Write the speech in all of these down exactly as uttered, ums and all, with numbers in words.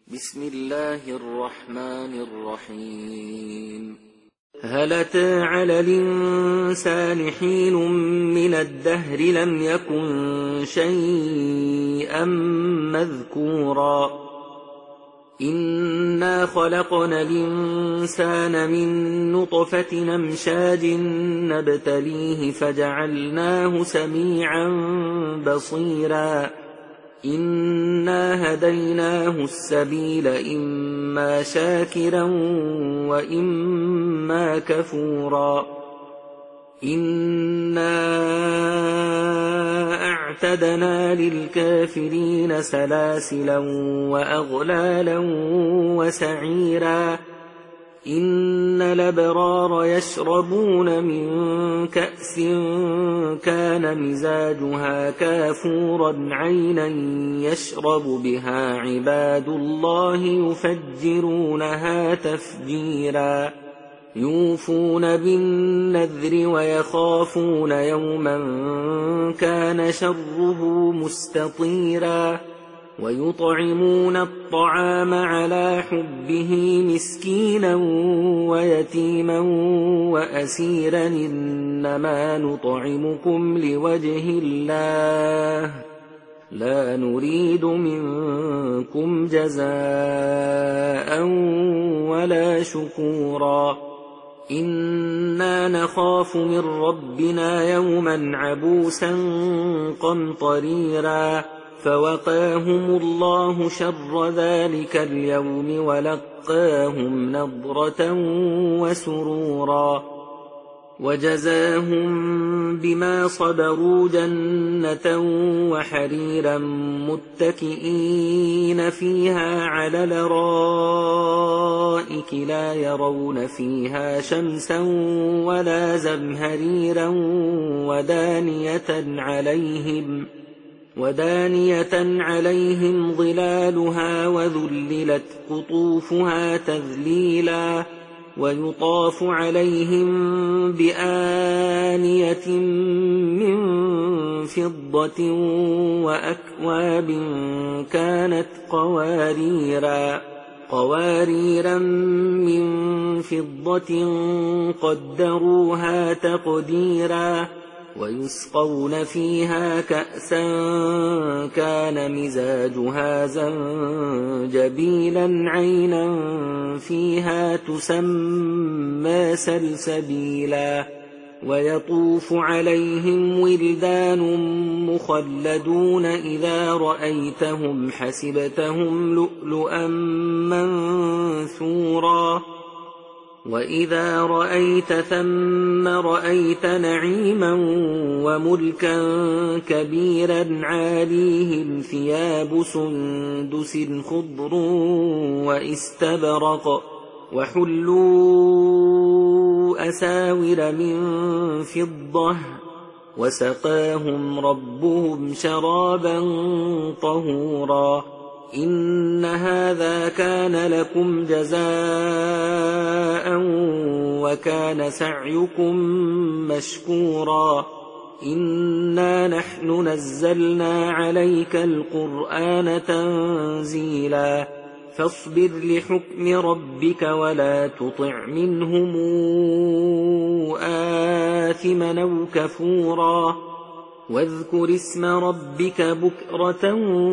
بسم الله الرحمن الرحيم هل أتى على الإنسان حين من الدهر لم يكن شيئا مذكورا إنا خلقنا الإنسان من نطفة أمشاج نبتليه فجعلناه سميعا بصيرا إنا هديناه السبيل إما شاكرا وإما كفورا إنا أعتدنا للكافرين سلاسلا وأغلالا وسعيرا إن الأبرار يشربون من كأس كان مزاجها كافورا عينا يشرب بها عباد الله يفجرونها تفجيرا يوفون بالنذر ويخافون يوما كان شره مستطيرا ويطعمون الطعام على حبه مسكينا ويتيما وأسيرا إنما نطعمكم لوجه الله لا نريد منكم جزاء ولا شكورا إنا نخاف من ربنا يوما عبوسا قمطريرا فوقاهم الله شر ذلك اليوم ولقاهم نضرة وسرورا وجزاهم بما صبروا جنة وحريرا متكئين فيها على الأرائك لا يرون فيها شمسا ولا زمهريرا ودانية عليهم ودانية عليهم ظلالها وذللت قطوفها تذليلا ويطاف عليهم بآنية من فضة وأكواب كانت قواريرا قواريرا من فضة قدروها تقديرا ويسقون فيها كأسا كان مزاجها زنجبيلا عينا فيها تسمى سلسبيلا ويطوف عليهم ولدان مخلدون إذا رأيتهم حسبتهم لؤلؤا منثورا وإذا رأيت ثم رأيت نعيما وملكا كبيرا عاليهم ثياب سندس خضر واستبرق وحلوا أساور من فضة وسقاهم ربهم شرابا طهورا إن هذا كان لكم جزاء وكان سعيكم مشكورا إنا نحن نزلنا عليك القرآن تنزيلا فاصبر لحكم ربك ولا تطع منهم آثما أو كفورا واذكر اسم ربك بكرة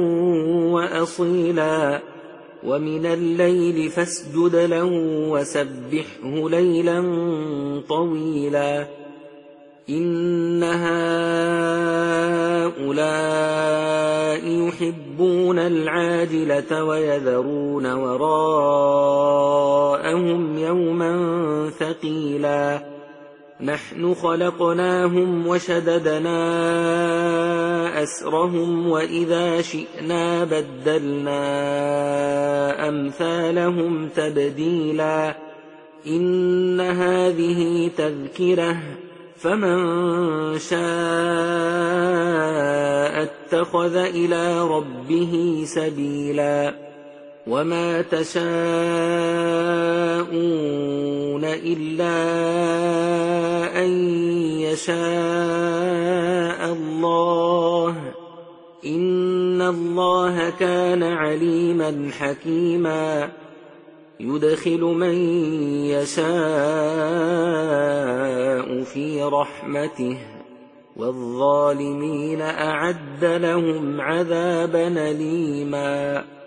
وأصيلا ومن الليل فاسجد له وسبحه ليلا طويلا إن هؤلاء يحبون العاجلة ويذرون وراءهم يوما ثقيلا نحن خلقناهم وشددنا أسرهم وإذا شئنا بدلنا أمثالهم تبديلا إن هذه تذكرة فمن شاء اتخذ إلى ربه سبيلا وما تشاءون إلا أن يشاء الله إن الله كان عليما حكيما يدخل من يشاء في رحمته والظالمين أعد لهم عذابا أليما.